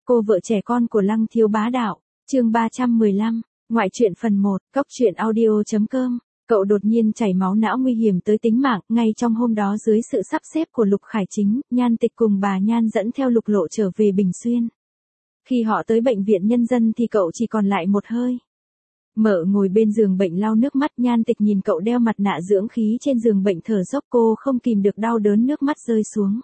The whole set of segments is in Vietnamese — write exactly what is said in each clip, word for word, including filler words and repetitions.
Cô vợ trẻ con của Lăng Thiếu Bá Đạo, chương ba trăm mười lăm, ngoại truyện phần một, cóc truyện audio.com. Cậu đột nhiên chảy máu não nguy hiểm tới tính mạng, ngay trong hôm đó dưới sự sắp xếp của Lục Khải Chính, Nhan Tịch cùng bà Nhan dẫn theo Lục Lộ trở về Bình Xuyên. Khi họ tới bệnh viện nhân dân thì cậu chỉ còn lại một hơi. Mợ ngồi bên giường bệnh lau nước mắt, Nhan Tịch nhìn cậu đeo mặt nạ dưỡng khí trên giường bệnh thở dốc, cô không kìm được đau đớn, nước mắt rơi xuống.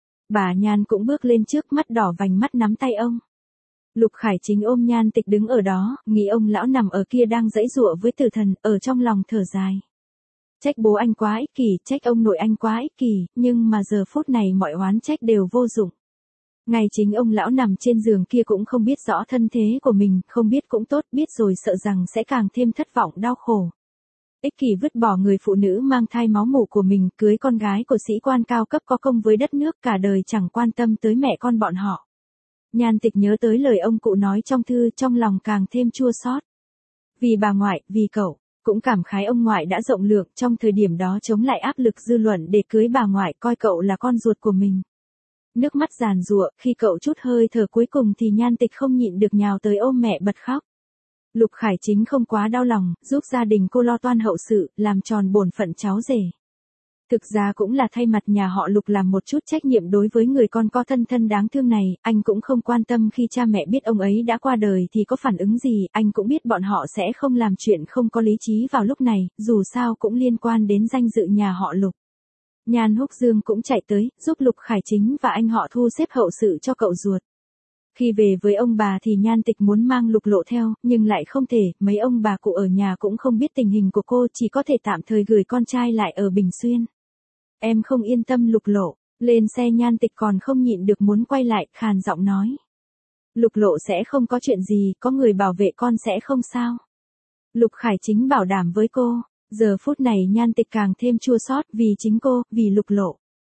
Bà Nhan cũng bước lên trước, mắt đỏ vành mắt nắm tay ông. Lục Khải Chính ôm Nhan Tịch đứng ở đó, nghĩ ông lão nằm ở kia đang giãy giụa với tử thần, ở trong lòng thở dài. Trách bố anh quá ích kỷ, trách ông nội anh quá ích kỷ, nhưng mà giờ phút này mọi oán trách đều vô dụng. Ngay chính ông lão nằm trên giường kia cũng không biết rõ thân thế của mình, không biết cũng tốt, biết rồi sợ rằng sẽ càng thêm thất vọng đau khổ. Ích kỷ vứt bỏ người phụ nữ mang thai máu mủ của mình, cưới con gái của sĩ quan cao cấp có công với đất nước, cả đời chẳng quan tâm tới mẹ con bọn họ. Nhan Tịch nhớ tới lời ông cụ nói trong thư, trong lòng càng thêm chua xót. Vì bà ngoại, vì cậu, cũng cảm khái ông ngoại đã rộng lượng trong thời điểm đó chống lại áp lực dư luận để cưới bà ngoại, coi cậu là con ruột của mình. Nước mắt giàn giụa, khi cậu chút hơi thở cuối cùng thì Nhan Tịch không nhịn được nhào tới ôm mẹ bật khóc. Lục Khải Chính không quá đau lòng, giúp gia đình cô lo toan hậu sự, làm tròn bổn phận cháu rể. Thực ra cũng là thay mặt nhà họ Lục làm một chút trách nhiệm đối với người con có thân thân đáng thương này, anh cũng không quan tâm khi cha mẹ biết ông ấy đã qua đời thì có phản ứng gì, anh cũng biết bọn họ sẽ không làm chuyện không có lý trí vào lúc này, dù sao cũng liên quan đến danh dự nhà họ Lục. Nhan Húc Dương cũng chạy tới, giúp Lục Khải Chính và anh họ thu xếp hậu sự cho cậu ruột. Khi về với ông bà thì Nhan Tịch muốn mang Lục Lộ theo, nhưng lại không thể, mấy ông bà cụ ở nhà cũng không biết tình hình của cô, chỉ có thể tạm thời gửi con trai lại ở Bình Xuyên. Em không yên tâm Lục Lộ, lên xe Nhan Tịch còn không nhịn được muốn quay lại, khàn giọng nói. Lục Lộ sẽ không có chuyện gì, có người bảo vệ con sẽ không sao. Lục Khải Chính bảo đảm với cô, giờ phút này Nhan Tịch càng thêm chua xót vì chính cô, vì Lục Lộ.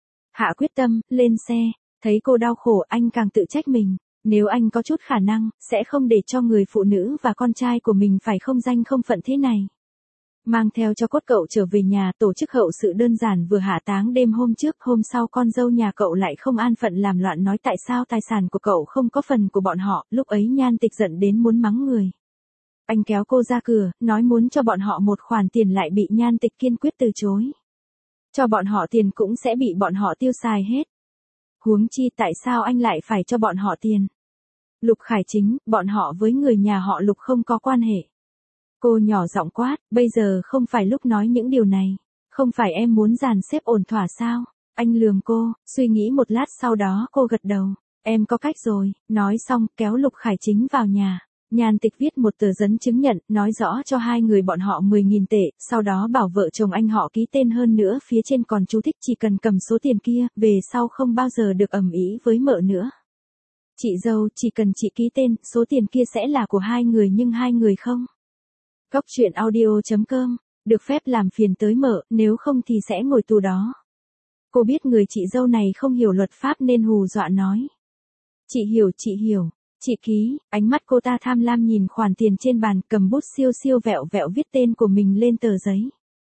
Hạ quyết tâm, lên xe, thấy cô đau khổ anh càng tự trách mình. Nếu anh có chút khả năng, sẽ không để cho người phụ nữ và con trai của mình phải không danh không phận thế này. Mang theo cho cốt cậu trở về nhà, tổ chức hậu sự đơn giản vừa hạ táng đêm hôm trước, hôm sau con dâu nhà cậu lại không an phận làm loạn nói tại sao tài sản của cậu không có phần của bọn họ, lúc ấy Nhan Tịch giận đến muốn mắng người. Anh kéo cô ra cửa, nói muốn cho bọn họ một khoản tiền lại bị Nhan Tịch kiên quyết từ chối. Cho bọn họ tiền cũng sẽ bị bọn họ tiêu xài hết. Huống chi tại sao anh lại phải cho bọn họ tiền? Lục Khải Chính, bọn họ với người nhà họ Lục không có quan hệ. Cô nhỏ giọng quát, bây giờ không phải lúc nói những điều này. Không phải em muốn dàn xếp ổn thỏa sao? Anh lườm cô, suy nghĩ một lát sau đó cô gật đầu. Em có cách rồi, nói xong kéo Lục Khải Chính vào nhà. Nhan Tịch viết một tờ giấy chứng nhận, nói rõ cho hai người bọn họ mười nghìn tệ, sau đó bảo vợ chồng anh họ ký tên, hơn nữa phía trên còn chú thích chỉ cần cầm số tiền kia, về sau không bao giờ được ầm ĩ với mợ nữa. Chị dâu, chỉ cần chị ký tên, số tiền kia sẽ là của hai người nhưng hai người không. Cóc truyện audio.com, được phép làm phiền tới mợ, nếu không thì sẽ ngồi tù đó. Cô biết người chị dâu này không hiểu luật pháp nên hù dọa nói. Chị hiểu, chị hiểu. Chị ký, ánh mắt cô ta tham lam nhìn khoản tiền trên bàn, cầm bút siêu siêu vẹo vẹo viết tên của mình lên tờ giấy.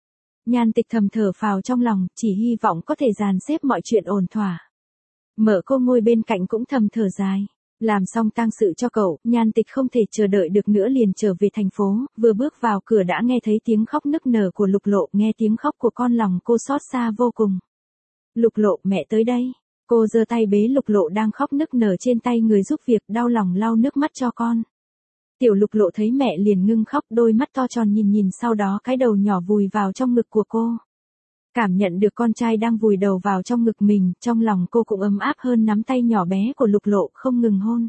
Nhan Tịch thầm thở phào trong lòng, chỉ hy vọng có thể dàn xếp mọi chuyện ổn thỏa. Mợ cô ngồi bên cạnh cũng thầm thở dài. Làm xong tang sự cho cậu, Nhan Tịch không thể chờ đợi được nữa liền trở về thành phố, vừa bước vào cửa đã nghe thấy tiếng khóc nức nở của Lục Lộ, nghe tiếng khóc của con lòng cô xót xa vô cùng. Lục Lộ, mẹ tới đây. Cô giơ tay bế Lục Lộ đang khóc nức nở trên tay người giúp việc, đau lòng lau nước mắt cho con. Tiểu Lục Lộ thấy mẹ liền ngưng khóc, đôi mắt to tròn nhìn nhìn, sau đó cái đầu nhỏ vùi vào trong ngực của cô. Cảm nhận được con trai đang vùi đầu vào trong ngực mình, trong lòng cô cũng ấm áp hơn, nắm tay nhỏ bé của Lục Lộ không ngừng hôn.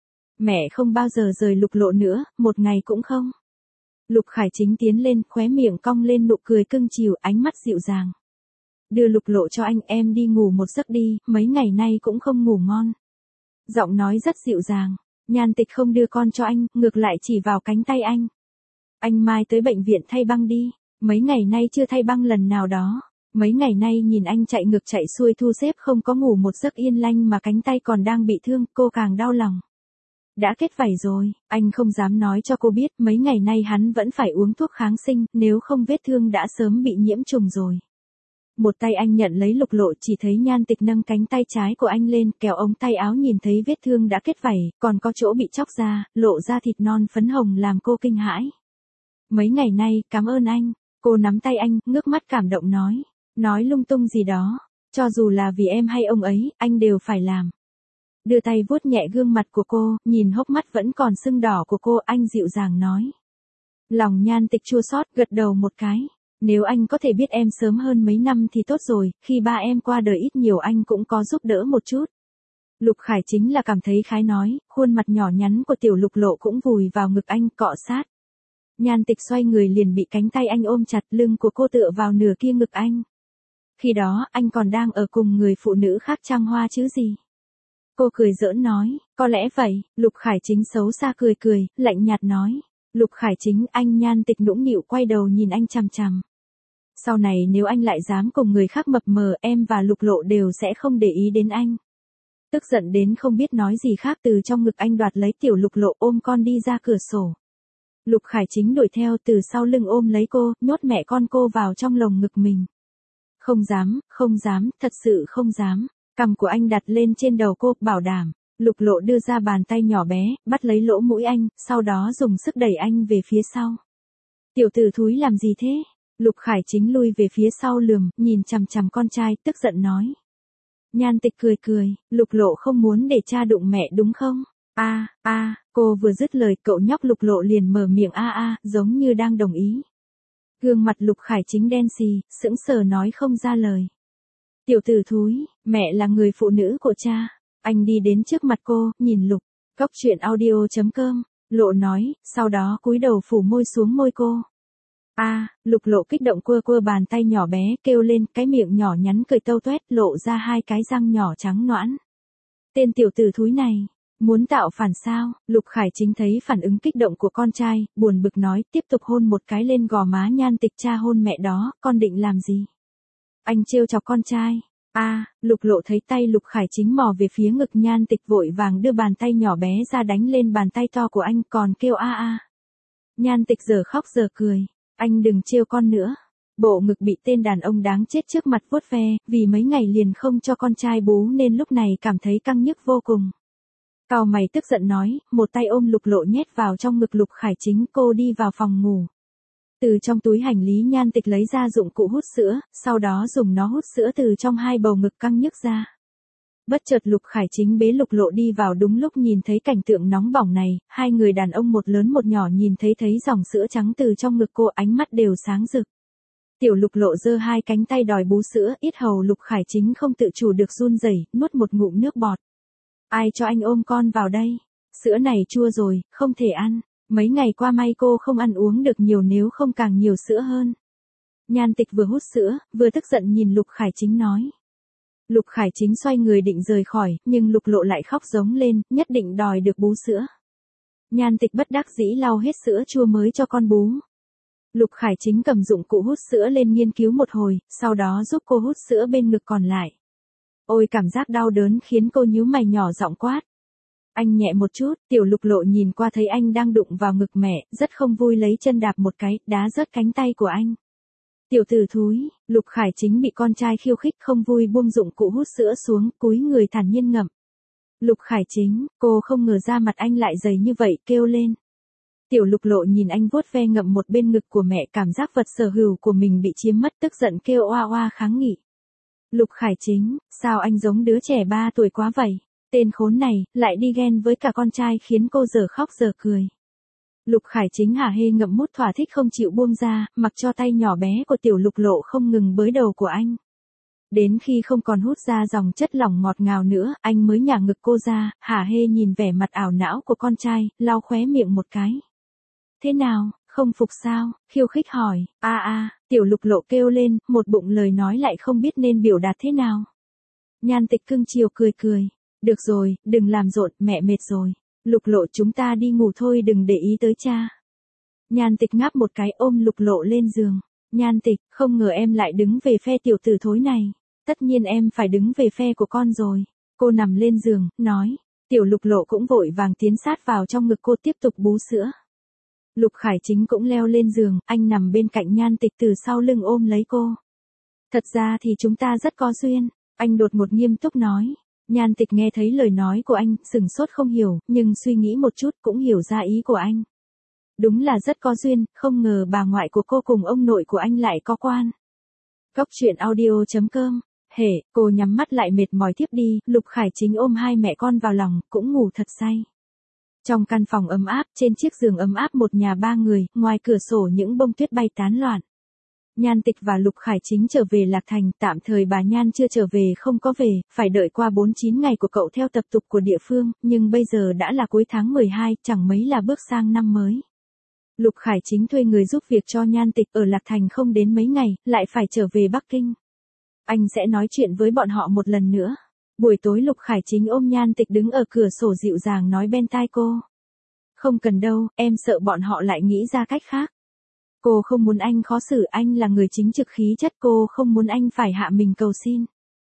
Mẹ không bao giờ rời Lục Lộ nữa, một ngày cũng không. Lục Khải Chính tiến lên, khóe miệng cong lên nụ cười cưng chiều, ánh mắt dịu dàng. Đưa Lục Lộ cho anh, em đi ngủ một giấc đi, mấy ngày nay cũng không ngủ ngon. Giọng nói rất dịu dàng. Nhan Tịch không đưa con cho anh, ngược lại chỉ vào cánh tay anh. Anh mai tới bệnh viện thay băng đi, mấy ngày nay chưa thay băng lần nào đó. Mấy ngày nay nhìn anh chạy ngược chạy xuôi thu xếp không có ngủ một giấc yên lành mà cánh tay còn đang bị thương, cô càng đau lòng. Đã kết vảy rồi, anh không dám nói cho cô biết, mấy ngày nay hắn vẫn phải uống thuốc kháng sinh, nếu không vết thương đã sớm bị nhiễm trùng rồi. Một tay anh nhận lấy Lục Lộ, chỉ thấy Nhan Tịch nâng cánh tay trái của anh lên, kéo ống tay áo, nhìn thấy vết thương đã kết vảy, còn có chỗ bị chóc ra, lộ ra thịt non phấn hồng làm cô kinh hãi. Mấy ngày nay, cảm ơn anh. Cô nắm tay anh, ngước mắt cảm động nói. Nói lung tung gì đó. Cho dù là vì em hay ông ấy, anh đều phải làm. Đưa tay vuốt nhẹ gương mặt của cô, nhìn hốc mắt vẫn còn sưng đỏ của cô, anh dịu dàng nói. Lòng Nhan Tịch chua xót, gật đầu một cái. Nếu anh có thể biết em sớm hơn mấy năm thì tốt rồi, khi ba em qua đời ít nhiều anh cũng có giúp đỡ một chút. Lục Khải chính là cảm thấy khái nói, khuôn mặt nhỏ nhắn của tiểu Lục Lộ cũng vùi vào ngực anh, cọ sát. Nhan Tịch xoay người liền bị cánh tay anh ôm chặt, lưng của cô tựa vào nửa kia ngực anh. Khi đó, anh còn đang ở cùng người phụ nữ khác trăng hoa chứ gì. Cô cười giỡn nói, có lẽ vậy. Lục Khải Chính xấu xa cười cười, lạnh nhạt nói. Lục Khải Chính, anh. Nhan Tịch nũng nịu quay đầu nhìn anh chằm chằm. Sau này nếu anh lại dám cùng người khác mập mờ, em và Lục Lộ đều sẽ không để ý đến anh. Tức giận đến không biết nói gì khác, từ trong ngực anh đoạt lấy tiểu Lục Lộ, ôm con đi ra cửa sổ. Lục Khải Chính đuổi theo từ sau lưng ôm lấy cô, nhốt mẹ con cô vào trong lồng ngực mình. Không dám, không dám, thật sự không dám. Cằm của anh đặt lên trên đầu cô, bảo đảm. Lục Lộ đưa ra bàn tay nhỏ bé, bắt lấy lỗ mũi anh, sau đó dùng sức đẩy anh về phía sau. Tiểu tử thúi làm gì thế? Lục Khải Chính lui về phía sau lườm, nhìn chằm chằm con trai, tức giận nói. Nhan Tịch cười cười, Lục Lộ không muốn để cha đụng mẹ đúng không? A, a, cô vừa dứt lời, cậu nhóc Lục Lộ liền mở miệng a a, giống như đang đồng ý. Gương mặt Lục Khải Chính đen xì, sững sờ nói không ra lời. Tiểu tử thúi, mẹ là người phụ nữ của cha. Anh đi đến trước mặt cô, nhìn Lục. Cóc truyện audio chấm com, Lộ nói, sau đó cúi đầu phủ môi xuống môi cô. A, à, Lục Lộ kích động quơ quơ bàn tay nhỏ bé, kêu lên, cái miệng nhỏ nhắn cười tâu toét, lộ ra hai cái răng nhỏ trắng nõn. Tên tiểu tử thúi này, muốn tạo phản sao? Lục Khải Chính thấy phản ứng kích động của con trai, buồn bực nói, tiếp tục hôn một cái lên gò má Nhan Tịch, cha hôn mẹ đó, con định làm gì? Anh trêu chọc con trai. A, à, Lục Lộ thấy tay Lục Khải Chính mò về phía ngực Nhan Tịch, vội vàng đưa bàn tay nhỏ bé ra đánh lên bàn tay to của anh, còn kêu a a. Nhan Tịch giờ khóc giờ cười. Anh đừng trêu con nữa. Bộ ngực bị tên đàn ông đáng chết trước mặt vuốt ve, vì mấy ngày liền không cho con trai bú nên lúc này cảm thấy căng nhức vô cùng. Cau mày tức giận nói, một tay ôm Lục Lộ nhét vào trong ngực Lục Khải Chính, cô đi vào phòng ngủ. Từ trong túi hành lý Nhan Tịch lấy ra dụng cụ hút sữa, sau đó dùng nó hút sữa từ trong hai bầu ngực căng nhức ra. Bất chợt Lục Khải Chính bế Lục Lộ đi vào, đúng lúc nhìn thấy cảnh tượng nóng bỏng này, hai người đàn ông một lớn một nhỏ nhìn thấy thấy dòng sữa trắng từ trong ngực cô, ánh mắt đều sáng rực. Tiểu Lục Lộ giơ hai cánh tay đòi bú sữa, yết hầu Lục Khải Chính không tự chủ được run rẩy, nuốt một ngụm nước bọt. Ai cho anh ôm con vào đây? Sữa này chua rồi, không thể ăn. Mấy ngày qua may cô không ăn uống được nhiều, nếu không càng nhiều sữa hơn. Nhan Tịch vừa hút sữa, vừa tức giận nhìn Lục Khải Chính nói. Lục Khải Chính xoay người định rời khỏi, nhưng Lục Lộ lại khóc giống lên, nhất định đòi được bú sữa. Nhan Tịch bất đắc dĩ lau hết sữa chua mới cho con bú. Lục Khải Chính cầm dụng cụ hút sữa lên nghiên cứu một hồi, sau đó giúp cô hút sữa bên ngực còn lại. Ôi, cảm giác đau đớn khiến cô nhíu mày nhỏ giọng quát. Anh nhẹ một chút. Tiểu Lục Lộ nhìn qua thấy anh đang đụng vào ngực mẹ, rất không vui lấy chân đạp một cái, đá rớt cánh tay của anh. Tiểu tử thúi. Lục Khải Chính bị con trai khiêu khích không vui, buông dụng cụ hút sữa xuống, cúi người thản nhiên ngậm. Lục Khải Chính, cô không ngờ da mặt anh lại dày như vậy, kêu lên. Tiểu Lục Lộ nhìn anh vuốt ve ngậm một bên ngực của mẹ, cảm giác vật sở hữu của mình bị chiếm mất, tức giận kêu oa oa kháng nghị. Lục Khải Chính, sao anh giống đứa trẻ ba tuổi quá vậy? Tên khốn này, lại đi ghen với cả con trai, khiến cô giờ khóc giờ cười. Lục Khải Chính hả hê ngậm mút thỏa thích không chịu buông ra, mặc cho tay nhỏ bé của tiểu Lục Lộ không ngừng bới đầu của anh. Đến khi không còn hút ra dòng chất lỏng ngọt ngào nữa, anh mới nhả ngực cô ra, hả hê nhìn vẻ mặt ảo não của con trai, lau khóe miệng một cái. Thế nào, không phục sao? Khiêu khích hỏi. A a, tiểu Lục Lộ kêu lên, một bụng lời nói lại không biết nên biểu đạt thế nào. Nhan Tịch cưng chiều cười cười. Được rồi, đừng làm rộn, mẹ mệt rồi. Lục Lộ, chúng ta đi ngủ thôi, đừng để ý tới cha. Nhan Tịch ngáp một cái, ôm Lục Lộ lên giường. Nhan Tịch, không ngờ em lại đứng về phe tiểu tử thối này. Tất nhiên em phải đứng về phe của con rồi. Cô nằm lên giường, nói. Tiểu Lục Lộ cũng vội vàng tiến sát vào trong ngực cô, tiếp tục bú sữa. Lục Khải Chính cũng leo lên giường, anh nằm bên cạnh Nhan Tịch, từ sau lưng ôm lấy cô. Thật ra thì chúng ta rất có duyên, anh đột ngột nghiêm túc nói. Nhan Tịch nghe thấy lời nói của anh, sừng sốt không hiểu, nhưng suy nghĩ một chút cũng hiểu ra ý của anh. Đúng là rất có duyên, không ngờ bà ngoại của cô cùng ông nội của anh lại có quan. Cốc truyện audio chấm com. Hể, cô nhắm mắt lại mệt mỏi thiếp đi, Lục Khải Chính ôm hai mẹ con vào lòng, cũng ngủ thật say. Trong căn phòng ấm áp, trên chiếc giường ấm áp một nhà ba người, ngoài cửa sổ những bông tuyết bay tán loạn. Nhan Tịch và Lục Khải Chính trở về Lạc Thành, tạm thời bà Nhan chưa trở về không có về, phải đợi qua bốn mươi chín ngày của cậu theo tập tục của địa phương, nhưng bây giờ đã là cuối tháng mười hai, chẳng mấy là bước sang năm mới. Lục Khải Chính thuê người giúp việc cho Nhan Tịch ở Lạc Thành không đến mấy ngày, lại phải trở về Bắc Kinh. Anh sẽ nói chuyện với bọn họ một lần nữa. Buổi tối Lục Khải Chính ôm Nhan Tịch đứng ở cửa sổ dịu dàng nói bên tai cô. Không cần đâu, em sợ bọn họ lại nghĩ ra cách khác. Cô không muốn anh khó xử, anh là người chính trực khí chất, cô không muốn anh phải hạ mình cầu xin.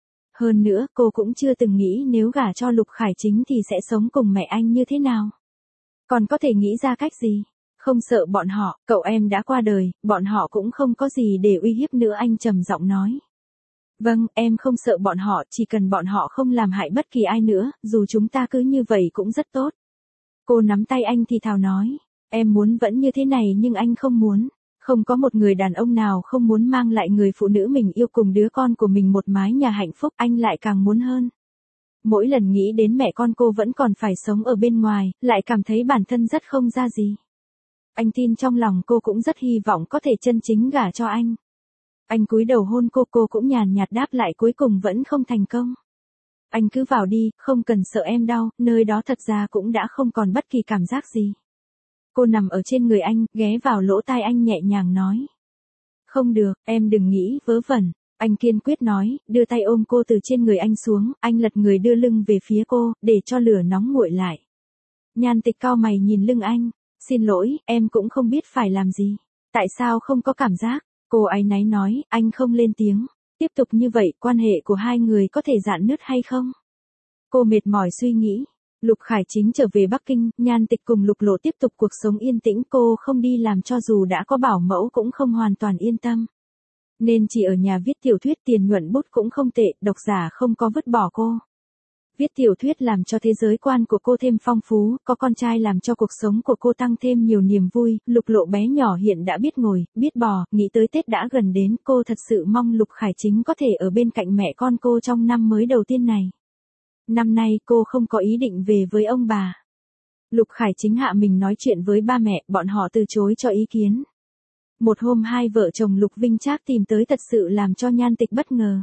Hơn nữa, cô cũng chưa từng nghĩ nếu gả cho Lục Khải Chính thì sẽ sống cùng mẹ anh như thế nào. Còn có thể nghĩ ra cách gì? Không sợ bọn họ, cậu em đã qua đời, bọn họ cũng không có gì để uy hiếp nữa, anh trầm giọng nói. Vâng, em không sợ bọn họ, chỉ cần bọn họ không làm hại bất kỳ ai nữa, dù chúng ta cứ như vậy cũng rất tốt. Cô nắm tay anh thì thào nói, em muốn vẫn như thế này nhưng anh không muốn. Không có một người đàn ông nào không muốn mang lại người phụ nữ mình yêu cùng đứa con của mình một mái nhà hạnh phúc, anh lại càng muốn hơn. Mỗi lần nghĩ đến mẹ con cô vẫn còn phải sống ở bên ngoài, lại cảm thấy bản thân rất không ra gì. Anh tin trong lòng cô cũng rất hy vọng có thể chân chính gả cho anh. Anh cúi đầu hôn cô, cô cũng nhàn nhạt đáp lại, cuối cùng vẫn không thành công. Anh cứ vào đi, không cần sợ em đau, nơi đó thật ra cũng đã không còn bất kỳ cảm giác gì. Cô nằm ở trên người anh, ghé vào lỗ tai anh nhẹ nhàng nói. Không được, em đừng nghĩ vớ vẩn. Anh kiên quyết nói, đưa tay ôm cô từ trên người anh xuống, anh lật người đưa lưng về phía cô, để cho lửa nóng nguội lại. Nhan Tịch cau mày nhìn lưng anh. Xin lỗi, em cũng không biết phải làm gì. Tại sao không có cảm giác? Cô áy náy nói, anh không lên tiếng. Tiếp tục như vậy, quan hệ của hai người có thể rạn nứt hay không? Cô mệt mỏi suy nghĩ. Lục Khải Chính trở về Bắc Kinh, Nhan Tịch cùng Lục Lộ tiếp tục cuộc sống yên tĩnh, cô không đi làm cho dù đã có bảo mẫu cũng không hoàn toàn yên tâm. Nên chỉ ở nhà viết tiểu thuyết, tiền nhuận bút cũng không tệ, độc giả không có vứt bỏ cô. Viết tiểu thuyết làm cho thế giới quan của cô thêm phong phú, có con trai làm cho cuộc sống của cô tăng thêm nhiều niềm vui, Lục Lộ bé nhỏ hiện đã biết ngồi, biết bò, nghĩ tới Tết đã gần đến, cô thật sự mong Lục Khải Chính có thể ở bên cạnh mẹ con cô trong năm mới đầu tiên này. Năm nay cô không có ý định về với ông bà. Lục Khải Chính hạ mình nói chuyện với ba mẹ, bọn họ từ chối cho ý kiến. Một hôm hai vợ chồng Lục Vinh Trác tìm tới thật sự làm cho Nhan Tịch bất ngờ.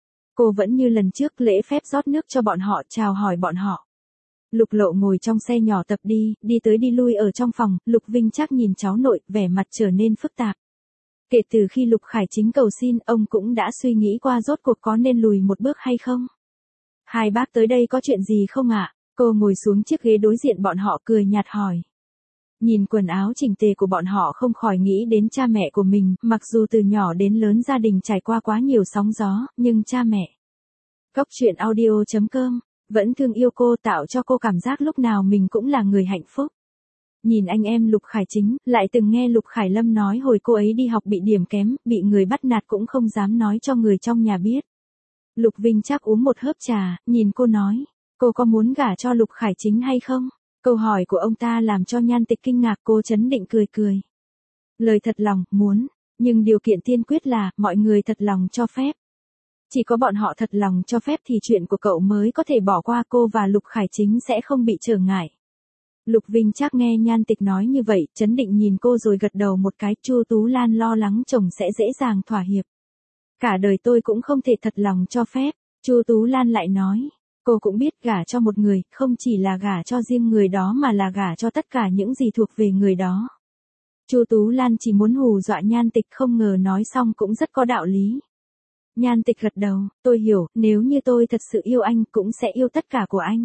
Cô vẫn như lần trước lễ phép rót nước cho bọn họ, chào hỏi bọn họ. Lục Lộ ngồi trong xe nhỏ tập đi, đi tới đi lui ở trong phòng, Lục Vinh Trác nhìn cháu nội, vẻ mặt trở nên phức tạp. Kể từ khi Lục Khải Chính cầu xin, ông cũng đã suy nghĩ qua rốt cuộc có nên lùi một bước hay không. Hai bác tới đây có chuyện gì không ạ? Cô ngồi xuống chiếc ghế đối diện bọn họ cười nhạt hỏi. Nhìn quần áo chỉnh tề của bọn họ không khỏi nghĩ đến cha mẹ của mình, mặc dù từ nhỏ đến lớn gia đình trải qua quá nhiều sóng gió, nhưng cha mẹ. Cốc truyện audio chấm com, vẫn thương yêu cô, tạo cho cô cảm giác lúc nào mình cũng là người hạnh phúc. Nhìn anh em Lục Khải Chính, lại từng nghe Lục Khải Lâm nói hồi cô ấy đi học bị điểm kém, bị người bắt nạt cũng không dám nói cho người trong nhà biết. Lục Vinh Trác uống một hớp trà, nhìn cô nói, cô có muốn gả cho Lục Khải Chính hay không? Câu hỏi của ông ta làm cho Nhan Tịch kinh ngạc, cô chấn định cười cười. Lời thật lòng, muốn, nhưng điều kiện tiên quyết là, mọi người thật lòng cho phép. Chỉ có bọn họ thật lòng cho phép thì chuyện của cậu mới có thể bỏ qua, cô và Lục Khải Chính sẽ không bị trở ngại. Lục Vinh Trác nghe Nhan Tịch nói như vậy, chấn định nhìn cô rồi gật đầu một cái, Chu Tú Lan lo lắng chồng sẽ dễ dàng thỏa hiệp. Cả đời tôi cũng không thể thật lòng cho phép, Chu Tú Lan lại nói. Cô cũng biết gả cho một người, không chỉ là gả cho riêng người đó mà là gả cho tất cả những gì thuộc về người đó. Chu Tú Lan chỉ muốn hù dọa Nhan Tịch, không ngờ nói xong cũng rất có đạo lý. Nhan Tịch gật đầu, tôi hiểu, nếu như tôi thật sự yêu anh cũng sẽ yêu tất cả của anh.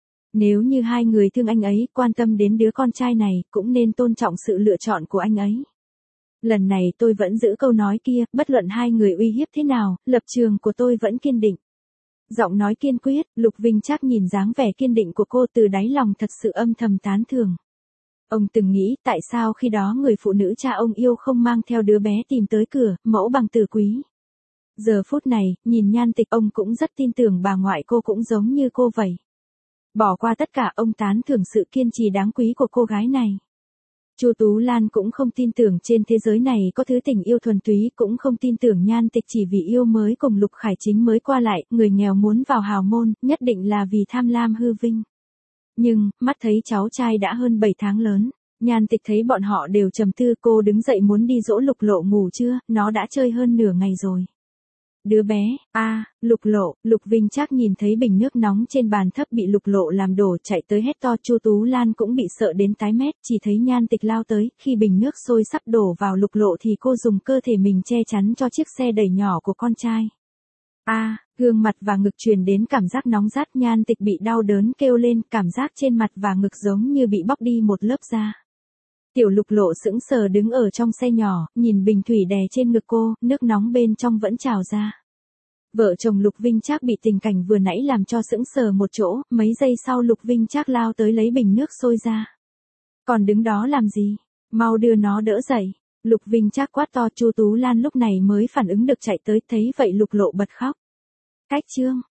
Nếu như hai người thương anh ấy, quan tâm đến đứa con trai này, cũng nên tôn trọng sự lựa chọn của anh ấy. Lần này tôi vẫn giữ câu nói kia, bất luận hai người uy hiếp thế nào, lập trường của tôi vẫn kiên định. Giọng nói kiên quyết, Lục Vinh Trác nhìn dáng vẻ kiên định của cô từ đáy lòng thật sự âm thầm tán thưởng. Ông từng nghĩ tại sao khi đó người phụ nữ cha ông yêu không mang theo đứa bé tìm tới cửa, mẫu bằng tử quý. Giờ phút này, nhìn Nhan Tịch ông cũng rất tin tưởng bà ngoại cô cũng giống như cô vậy. Bỏ qua tất cả ông tán thưởng sự kiên trì đáng quý của cô gái này. Chu Tú Lan cũng không tin tưởng trên thế giới này có thứ tình yêu thuần túy, cũng không tin tưởng Nhan Tịch chỉ vì yêu mới cùng Lục Khải Chính mới qua lại, người nghèo muốn vào hào môn, nhất định là vì tham lam hư vinh. Nhưng, mắt thấy cháu trai đã hơn bảy tháng lớn, Nhan Tịch thấy bọn họ đều trầm tư, cô đứng dậy muốn đi dỗ Lục Lộ ngủ chưa, nó đã chơi hơn nửa ngày rồi. Đứa bé, a à, Lục Lộ, Lục Vinh Trác nhìn thấy bình nước nóng trên bàn thấp bị Lục Lộ làm đổ, chạy tới hét to. Chu Tú Lan cũng bị sợ đến tái mét, chỉ thấy Nhan Tịch lao tới, khi bình nước sôi sắp đổ vào Lục Lộ thì cô dùng cơ thể mình che chắn cho chiếc xe đẩy nhỏ của con trai. A, à, gương mặt và ngực truyền đến cảm giác nóng rát, Nhan Tịch bị đau đớn kêu lên, cảm giác trên mặt và ngực giống như bị bóc đi một lớp da. Tiểu Lục Lộ sững sờ đứng ở trong xe nhỏ, nhìn bình thủy đè trên ngực cô, nước nóng bên trong vẫn trào ra. Vợ chồng Lục Vinh Trác bị tình cảnh vừa nãy làm cho sững sờ một chỗ, mấy giây sau Lục Vinh Trác lao tới lấy bình nước sôi ra. Còn đứng đó làm gì? Mau đưa nó đỡ dậy. Lục Vinh Trác quát to. Chu Tú Lan lúc này mới phản ứng được chạy tới, thấy vậy Lục Lộ bật khóc. Cách chương